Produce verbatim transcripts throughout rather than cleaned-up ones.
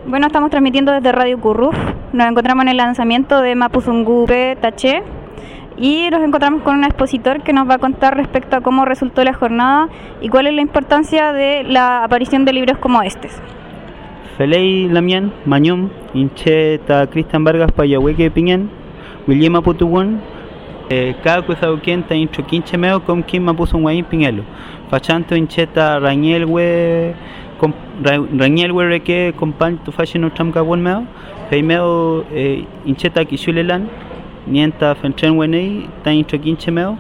Bueno, estamos transmitiendo desde Radio Curruf. Nos encontramos en el lanzamiento de Mapuzungún Upe Taché y nos encontramos con un expositor que nos va a contar respecto a cómo resultó la jornada y cuál es la importancia de la aparición de libros como estos. Felei Lamian, Mañum, Inche ta Cristian Vargas Payahueque Piñén, William Maputugun, cada cuizauquien ta intro quinche meo con quien Mapuzungún Piñelo, Fachanto Incheta Rañelwe, Rañelwe Reque, Compan tu Fashion Utram Gabon meo, Feimeo Incheta Kishulelan, Nienta Fentren Wenei, ta intro quinche meo,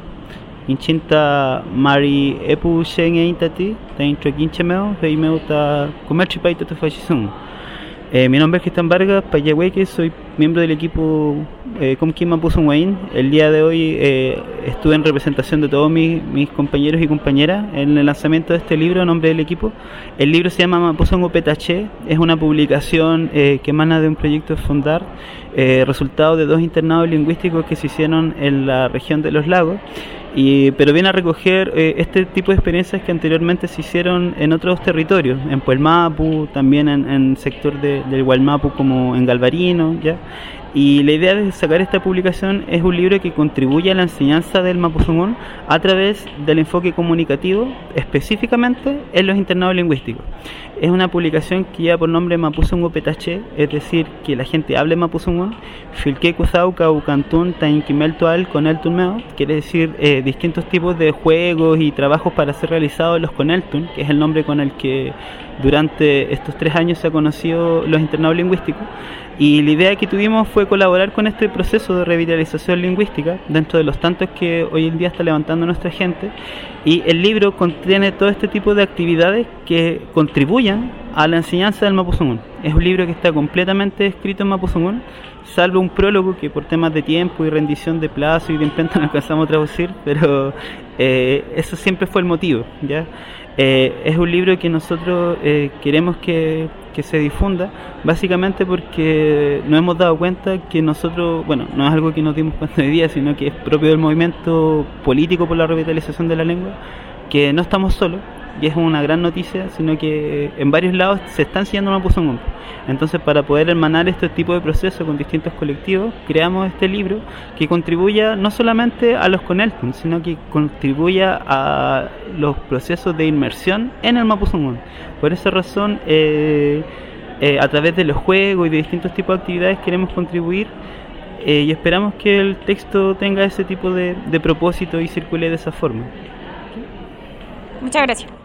Inchinta Mari Epu Shen Intati, ta intro quinche meo, Feimeo ta Comerci Paita tu Fashion. Eh, mi nombre es Cristian Vargas Payahueque, soy miembro del equipo eh, Comquín Mapuzungún. El día de hoy eh, estuve en representación de todos mis, mis compañeros y compañeras en el lanzamiento de este libro a nombre del equipo. El libro se llama Mapuzungún Upe Taché, es una publicación eh, que emana de un proyecto de Fondar, eh, resultado de dos internados lingüísticos que se hicieron en la región de los lagos. Y, pero viene a recoger eh, este tipo de experiencias que anteriormente se hicieron en otros territorios, en Puelmapu, también en el sector de, del Gualmapu como en Galvarino, ¿ya? Y la idea de sacar esta publicación es un libro que contribuye a la enseñanza del Mapuzungún a través del enfoque comunicativo, específicamente en los internados lingüísticos. Es una publicación que lleva por nombre Mapuzungún Upe Taché, es decir, que la gente hable Mapuzungún, Filque Kuzau Caucantún Tainquimel Tual con el Tunmeo, quiere decir eh, distintos tipos de juegos y trabajos para ser realizados los Coneltun, que es el nombre con el que durante estos tres años se ha conocido los internados lingüísticos. Y la idea que tuvimos fue colaborar con este proceso de revitalización lingüística dentro de los tantos que hoy en día está levantando nuestra gente, y el libro contiene todo este tipo de actividades que contribuyan a la enseñanza del Mapuzungún. Es un libro que está completamente escrito en Mapuzungún, salvo un prólogo que por temas de tiempo y rendición de plazo y de imprenta no alcanzamos a traducir, pero eh, eso siempre fue el motivo, ¿ya? Eh, es un libro que nosotros eh, queremos que, que se difunda, básicamente porque nos hemos dado cuenta que nosotros, bueno, no es algo que nos dimos cuenta hoy día, sino que es propio del movimiento político por la revitalización de la lengua, que no estamos solos, y es una gran noticia, sino que en varios lados se están enseñando Mapuzungún. Entonces, para poder hermanar este tipo de procesos con distintos colectivos, creamos este libro que contribuya no solamente a los Coneltun, sino que contribuya a los procesos de inmersión en el Mapuzungún. Por esa razón, eh, eh, a través de los juegos y de distintos tipos de actividades queremos contribuir, eh, y esperamos que el texto tenga ese tipo de, de propósito y circule de esa forma. Muchas gracias.